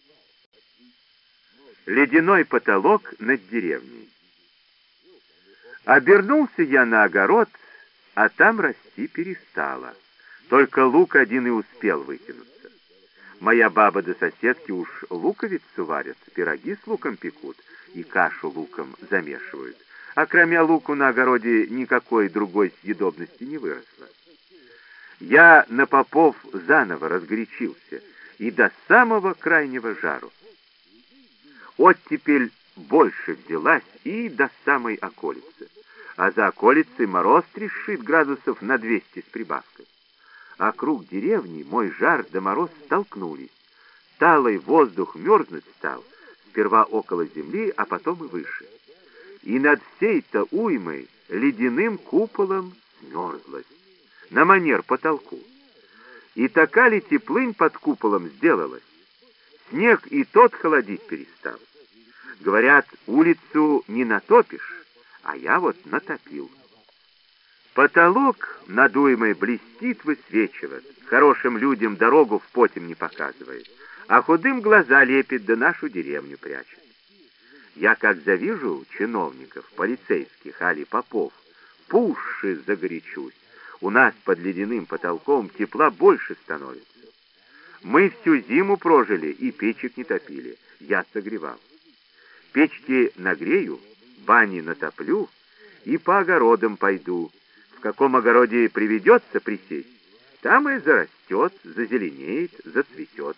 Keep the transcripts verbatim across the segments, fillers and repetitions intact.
Ледяной потолок над деревней. Обернулся я на огород, а там расти перестало. Только лук один и успел вытянуться. Моя баба до соседки уж луковицу варят, пироги с луком пекут и кашу луком замешивают. А кроме луку на огороде никакой другой съедобности не выросло. Я на попов заново разгорячился и до самого крайнего жару. Оттепель больше взялась и до самой околицы. А за околицей мороз трещит градусов на двести с прибавкой. А круг деревни мой жар да мороз столкнулись. Талый воздух мерзнуть стал, сперва около земли, а потом и выше. И над всей-то уймой ледяным куполом смерзлась, на манер потолку. И така ли теплынь под куполом сделалась? Снег и тот холодить перестал. Говорят, улицу не натопишь, а я вот натопил. Потолок над уймой блестит, высвечивает, хорошим людям дорогу в потем не показывает, а худым глаза лепит да нашу деревню прячет. Я как завижу чиновников, полицейских, али попов, пуще загорячусь. У нас под ледяным потолком тепла больше становится. Мы всю зиму прожили и печек не топили, я согревал. Печки нагрею, бани натоплю и по огородам пойду. В каком огороде приведется присесть, там и зарастет, зазеленеет, зацветет.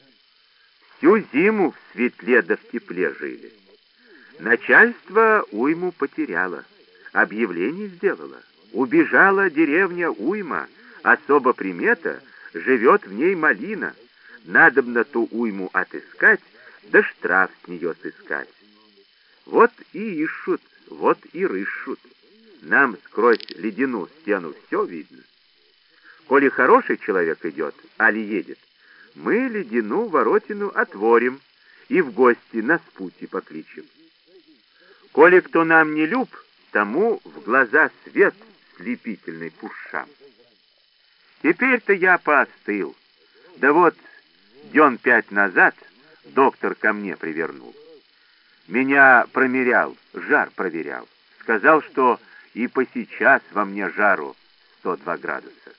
Всю зиму в светле да в тепле жили. Начальство уйму потеряло, объявление сделало. Убежала деревня уйма, особо примета, живет в ней малина. Надобно ту уйму отыскать, да штраф с нее сыскать. Вот и ищут, вот и рыщут. Нам сквозь ледяную стену все видно. Коли хороший человек идет, али едет, мы ледяную воротину отворим и в гости на спути покличем. Коли кто нам не люб, тому в глаза свет слепительный пушам. Теперь-то я поостыл. Да вот дён пять назад доктор ко мне привернул. Меня промерял, жар проверял. Сказал, что и по сейчас во мне жару сто два градуса.